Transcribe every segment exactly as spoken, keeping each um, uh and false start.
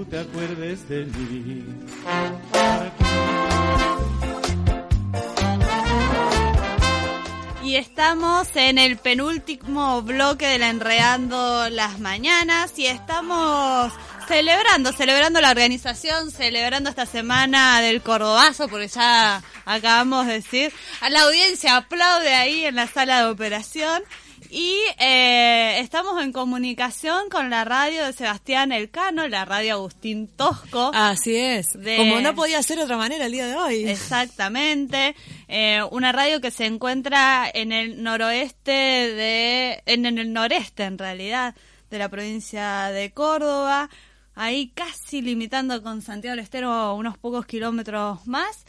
te acuerdes de mí. Y estamos en el penúltimo bloque de la Enredando las Mañanas y estamos celebrando, celebrando la organización, celebrando esta semana del Cordobazo, porque ya acabamos de decir, a la audiencia aplaude ahí en la sala de operación. Y eh, estamos en comunicación con la radio de Sebastián Elcano, la radio Agustín Tosco. Así es, de... como no podía ser de otra manera el día de hoy. Exactamente, eh, una radio que se encuentra en el noroeste de, en, en el noreste en realidad, de la provincia de Córdoba, ahí casi limitando con Santiago del Estero unos pocos kilómetros más.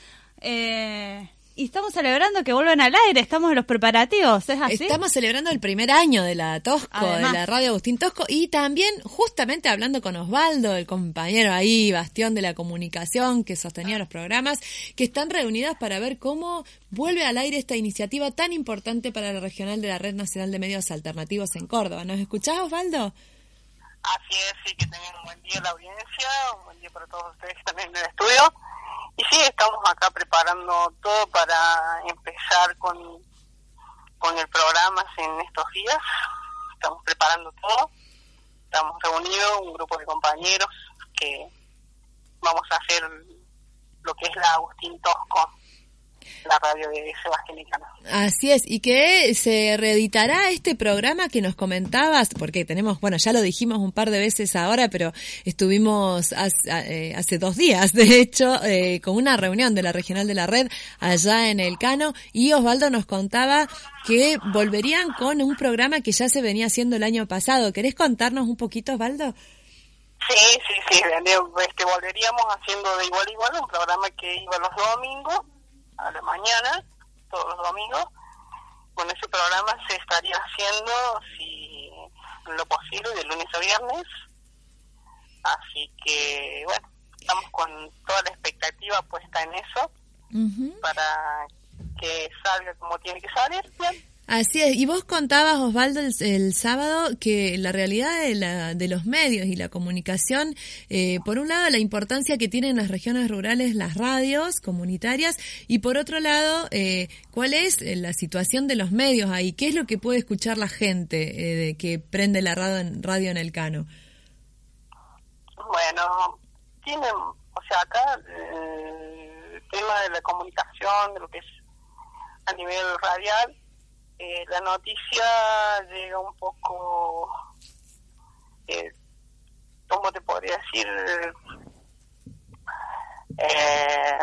Eh... Y estamos celebrando que vuelven al aire, estamos en los preparativos, ¿es así? Estamos celebrando el primer año de la Tosco, Además, de la radio Agustín Tosco, y también justamente hablando con Osvaldo, el compañero ahí, bastión de la comunicación que sostenía los programas, que están reunidas para ver cómo vuelve al aire esta iniciativa tan importante para la regional de la Red Nacional de Medios Alternativos en Córdoba. ¿Nos escuchás, Osvaldo? Así es, sí, que tengan un buen día la audiencia, un buen día para todos ustedes también en el estudio. Y sí, estamos acá preparando todo para empezar con, con el programa en estos días. Estamos preparando todo. Estamos reunidos, un grupo de compañeros que vamos a hacer lo que es la Agustín Tosco, la radio de Sebastián Elcano. Así es, y que se reeditará este programa que nos comentabas, porque tenemos, bueno, ya lo dijimos un par de veces ahora, pero estuvimos hace, eh, hace dos días, de hecho, eh, con una reunión de la Regional de la Red allá en Elcano, y Osvaldo nos contaba que volverían con un programa que ya se venía haciendo el año pasado. ¿Querés contarnos un poquito, Osvaldo? Sí, sí, sí, este, volveríamos haciendo de igual a igual un programa que iba los domingos a la mañana, todos los domingos. Con ese programa se estaría haciendo, si lo posible, de lunes a viernes. Así que, bueno, estamos con toda la expectativa puesta en eso, uh-huh, para que salga como tiene que salir, bien. Así es, y vos contabas, Osvaldo, el, el sábado que la realidad de, la, de los medios y la comunicación, eh, por un lado la importancia que tienen en las regiones rurales las radios comunitarias, y por otro lado, eh, ¿cuál es la situación de los medios ahí? ¿Qué es lo que puede escuchar la gente eh, de que prende la radio en, radio en Elcano? Bueno, tienen, o sea, acá eh, el tema de la comunicación, de lo que es a nivel radial, Eh, la noticia llega un poco, eh, ¿cómo te podría decir? Eh,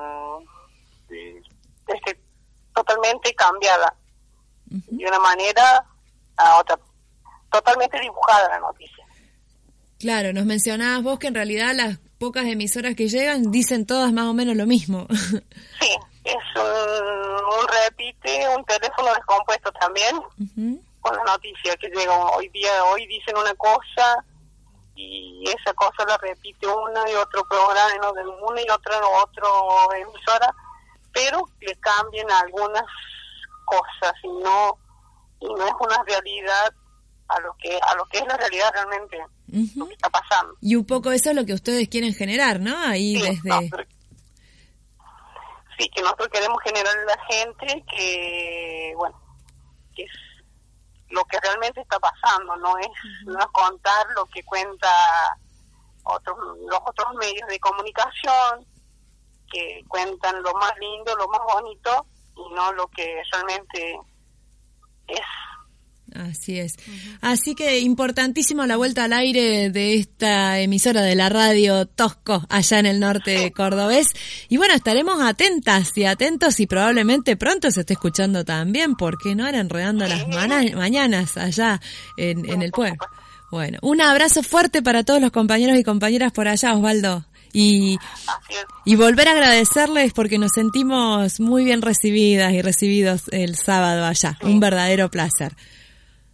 es que totalmente cambiada, uh-huh, de una manera a otra, totalmente dibujada la noticia. Claro, nos mencionabas vos que en realidad las pocas emisoras que llegan dicen todas más o menos lo mismo. Sí. Es un, un repite, un teléfono descompuesto también, uh-huh, con la noticia que llega hoy día. Hoy dicen una cosa y esa cosa la repite una y otro programa, de una y otra otro emisora, pero le cambian algunas cosas y no y no es una realidad a lo que a lo que es la realidad realmente, uh-huh, lo que está pasando. Y un poco eso es lo que ustedes quieren generar, ¿no? Ahí, sí, desde... No, pero... Sí, que nosotros queremos generar a la gente que, bueno, que es lo que realmente está pasando, no es, uh-huh, no es contar lo que cuenta otros los otros medios de comunicación, que cuentan lo más lindo, lo más bonito, y no lo que realmente es. Así es. Uh-huh. Así que importantísimo la vuelta al aire de esta emisora de la radio Tosco allá en el norte cordobés. Y bueno, estaremos atentas y atentos y probablemente pronto se esté escuchando también, porque no era enredando las mana- mañanas allá en, en el pueblo. Bueno, un abrazo fuerte para todos los compañeros y compañeras por allá, Osvaldo. Y, y volver a agradecerles porque nos sentimos muy bien recibidas y recibidos el sábado allá. Un verdadero placer.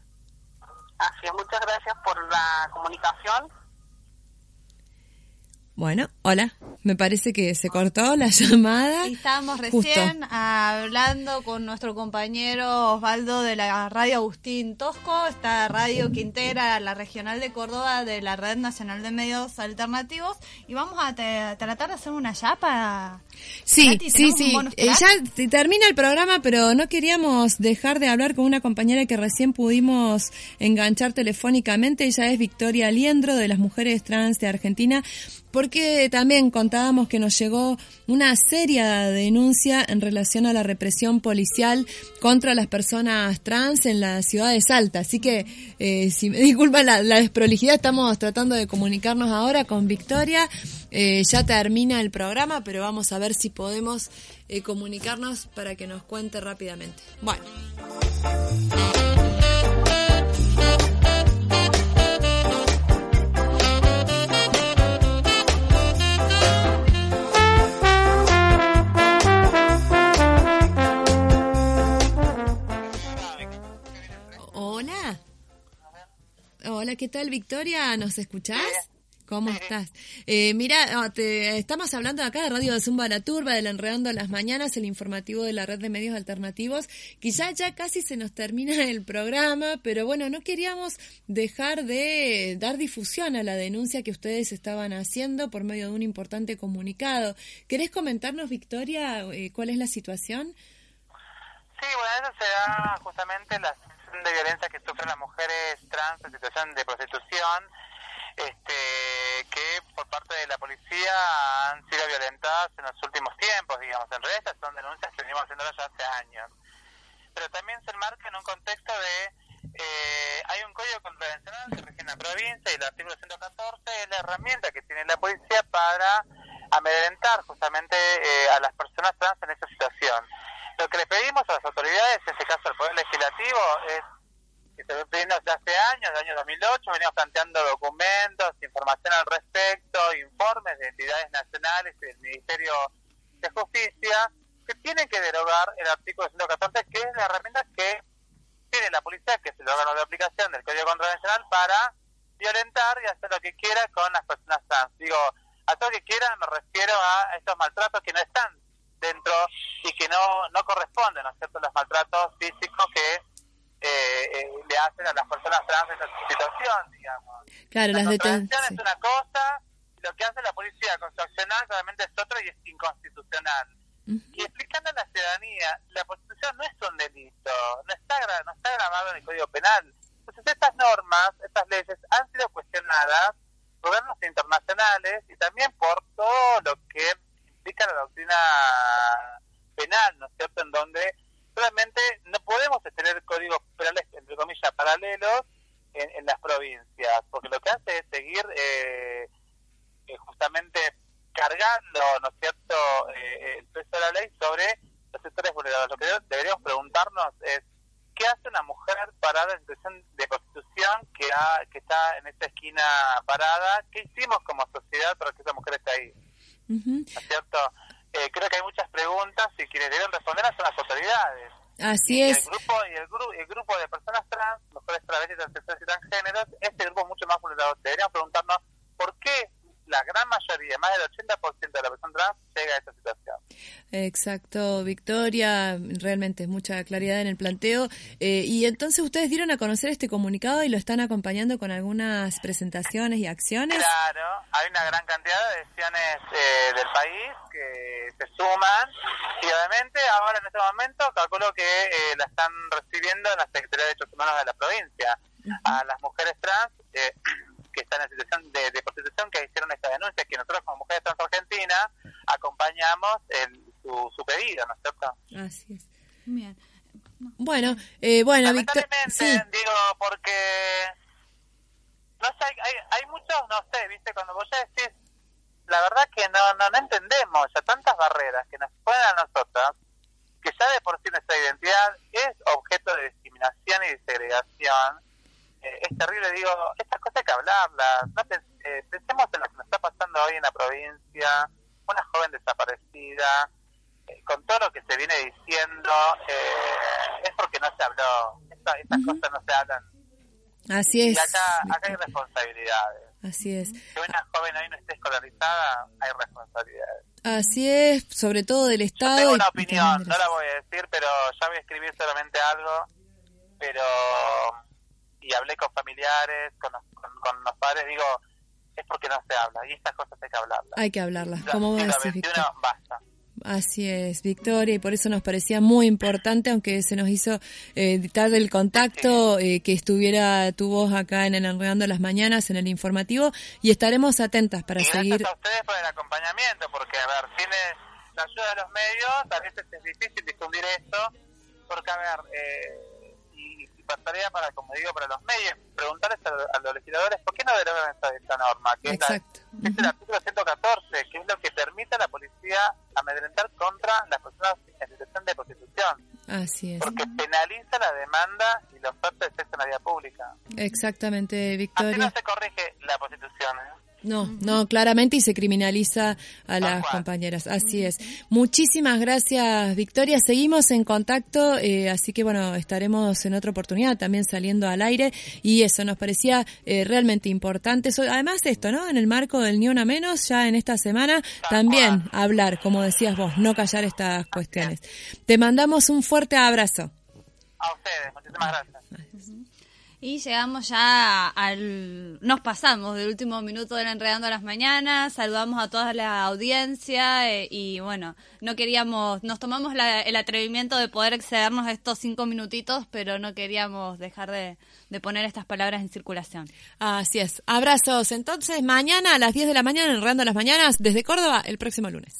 Así es, muchas gracias por la comunicación. Bueno, hola. Me parece que se cortó la llamada. Y estábamos recién Justo. hablando con nuestro compañero Osvaldo de la radio Agustín Tosco, esta radio que integra la regional de Córdoba de la Red Nacional de Medios Alternativos, y vamos a te, tratar de hacer una chapa. Sí, Nati, sí, sí. Eh, ya termina el programa, pero no queríamos dejar de hablar con una compañera que recién pudimos enganchar telefónicamente. Ella es Victoria Liendro, de las Mujeres Trans de Argentina, porque también contábamos que nos llegó una seria denuncia en relación a la represión policial contra las personas trans en la ciudad de Salta. Así que, eh, si me disculpan la, la desprolijidad, estamos tratando de comunicarnos ahora con Victoria. Eh, ya termina el programa, pero vamos a ver si podemos eh, comunicarnos para que nos cuente rápidamente. Bueno. Hola. Hola, ¿qué tal, Victoria? ¿Nos escuchás? ¿Cómo estás? Eh, mira, te, estamos hablando acá de Radio de Zumba La Turba, del Enredando las Mañanas, el informativo de la Red de Medios Alternativos. Quizá ya casi se nos termina el programa, pero bueno, no queríamos dejar de dar difusión a la denuncia que ustedes estaban haciendo por medio de un importante comunicado. ¿Querés comentarnos, Victoria, eh, cuál es la situación? Sí, bueno, eso se da justamente la situación de violencia que sufren las mujeres trans en situación de prostitución, este, que por parte de la policía han sido violentadas en los últimos tiempos, digamos. En realidad estas son denuncias que venimos haciendo ya hace años. Pero también se enmarca en un contexto de, eh, hay un código contravencional que rige en la provincia y el artículo ciento catorce es la herramienta que tiene la policía para amedrentar justamente eh, a las personas trans en esa situación. Lo que le pedimos a las autoridades, en este caso al Poder Legislativo, es que se ve pidiendo desde hace años, desde el año dos mil ocho, venimos planteando documentos, información al respecto, informes de entidades nacionales y del Ministerio de Justicia, que tienen que derogar el artículo ciento catorce, que es la herramienta que tiene la policía, que es el órgano de aplicación del Código Contravencional, para violentar y hacer lo que quiera con las personas trans. Digo, a todo lo que quiera me refiero a estos maltratos que no están dentro y que no no corresponden, ¿no es cierto?, los maltratos físicos que eh, eh, le hacen a las personas trans en esa situación, digamos. Claro, la las contravención deten- es una cosa, y lo que hace la policía con su accionar realmente es otro y es inconstitucional. Uh-huh. Y explicando a la ciudadanía, la prostitución no es un delito, no está gra- no está grabado en el Código Penal. Entonces estas normas, estas leyes han sido cuestionadas por gobiernos internacionales y también por todo lo que implica la doctrina penal, ¿no es cierto?, en donde realmente no podemos tener códigos penales, entre comillas, paralelos en, en las provincias, porque lo que hace es seguir eh, eh, justamente cargando, ¿no es cierto?, eh, el peso de la ley sobre los sectores vulnerables. Lo que deberíamos preguntarnos es, ¿qué hace una mujer parada en situación de prostitución que, ha, que está en esta esquina parada? ¿Qué hicimos como sociedad para que esa mujer esté ahí? Uh-huh. ¿No es cierto? Eh, creo que hay muchas preguntas y quienes deben responderlas son las autoridades. Así y es. El grupo, y el, gru- el grupo de personas trans, mujeres travestis, transexuales y transgéneros, este grupo es mucho más vulnerable. Deberíamos preguntarnos por qué la gran mayoría, más del ochenta por ciento de la persona trans, llega a esta situación. Exacto, Victoria, realmente mucha claridad en el planteo. Eh, y entonces ustedes dieron a conocer este comunicado y lo están acompañando con algunas presentaciones y acciones. Claro, hay una gran cantidad de acciones eh, del país que se suman y obviamente ahora en este momento calculo que eh, la están recibiendo en la Secretaría de Derechos Humanos de la provincia. Uh-huh. A las mujeres trans eh, que están en situación de, de prostitución, que hicieron esta denuncia, que nosotros como Mujeres Trans Argentina acompañamos el, su, su pedido, ¿no es cierto? Así es. Bien. No. Bueno, eh, bueno, lamentablemente, sí. digo, porque no sé, hay, hay, hay muchos, no sé, viste, cuando vos ya decís, la verdad que no, no, no entendemos ya tantas barreras que nos ponen a nosotras, que ya de por sí nuestra identidad es objeto de discriminación y de segregación. Eh, es terrible, digo, estas cosas hay que hablarlas. No pens- eh, pensemos en lo que nos está pasando hoy en la provincia, una joven desaparecida, eh, con todo lo que se viene diciendo, eh, es porque no se habló. Esta, estas uh-huh. cosas no se hablan. Así es. Y acá, acá hay responsabilidades. Así es. Que una joven hoy no esté escolarizada, hay responsabilidades. Así es, sobre todo del Estado. Yo tengo una y, opinión, y no la voy a decir, pero ya voy a escribir solamente algo, pero... y hablé con familiares, con los, con, con los padres, digo, es porque no se habla, y estas cosas hay que hablarlas. Hay que hablarlas, como vos decís, Victoria. Basta. Así es, Victoria, y por eso nos parecía muy importante, aunque se nos hizo eh, tarde el contacto, eh, que estuviera tu voz acá en el Enredando las Mañanas, en el informativo, y estaremos atentas para y seguir. Gracias a ustedes por el acompañamiento, porque, a ver, sin la ayuda de los medios, a veces es difícil difundir esto, porque, a ver, eh, y, y pasaría para, como digo, para los medios, preguntarles a, a los legisladores por qué no derogan esta, esta norma, que Exacto. es, la, uh-huh. es el artículo ciento catorce, que es lo que permite a la policía amedrentar contra las personas en situación de prostitución. Así es. Porque penaliza la demanda y la oferta de sexo en la vía pública. Exactamente, Victoria. Así no se corrige la prostitución, ¿eh? No, no, claramente, y se criminaliza a las compañeras. Así es. Muchísimas gracias, Victoria. Seguimos en contacto, eh, así que bueno, estaremos en otra oportunidad también saliendo al aire, y eso nos parecía eh, realmente importante. So, además esto, ¿no? En el marco del Ni Una Menos, ya en esta semana, también hablar, como decías vos, no callar estas cuestiones. Te mandamos un fuerte abrazo. A ustedes, muchísimas gracias. Y llegamos ya al... Nos pasamos del último minuto del Enredando a las Mañanas, saludamos a toda la audiencia eh, y bueno, no queríamos... Nos tomamos la, el atrevimiento de poder excedernos estos cinco minutitos, pero no queríamos dejar de, de poner estas palabras en circulación. Así es. Abrazos. Entonces, mañana a las diez de la mañana, Enredando a las Mañanas, desde Córdoba, el próximo lunes.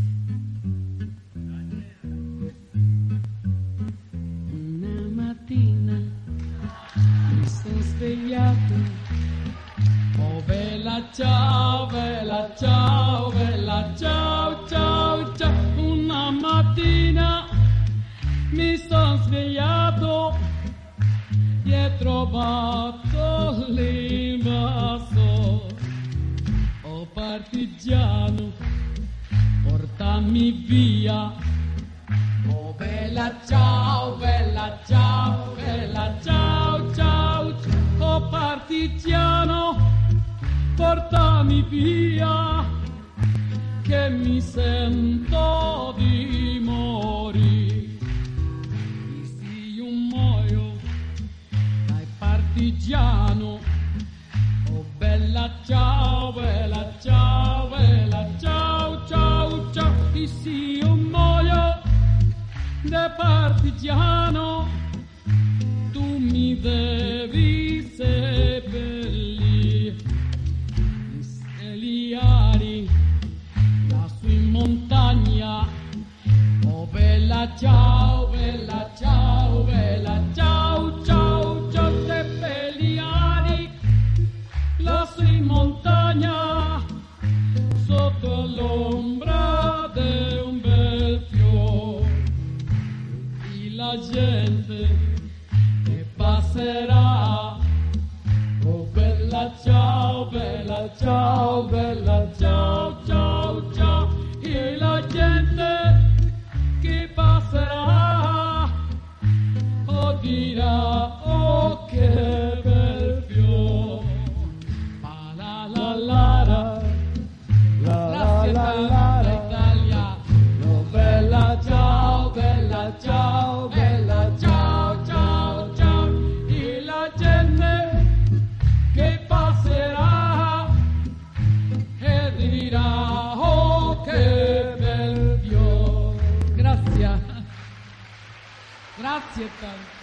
Svegliato, oh bella ciao, bella ciao, bella ciao, ciao, ciao. Una mattina mi sono svegliato e ho trovato l'invasore. Oh partigiano, portami via. Oh bella ciao, bella ciao, bella ciao, ciao, ciao. Oh partigiano, portami via, che mi sento di morire. E se io muoio dai partigiano, oh bella ciao, bella ciao, bella ciao, ciao, ciao. E se io muoio da partigiano, tu mi devi seppellire. Eliari, lassù in montagna, oh bella ciao, bella ciao, bella ciao, ciao, ciao. Seppellire lassù in montagna, sotto l'ombra di un bel fiore. La gente che passerà, oh bella ciao, bella ciao, bella ciao, ciao, ciao. E la gente che passerà, oh dirà, oh che bel fiore. Ma la la la la, la la la la, Italia, oh bella ciao, bella ciao. Grazie tanto.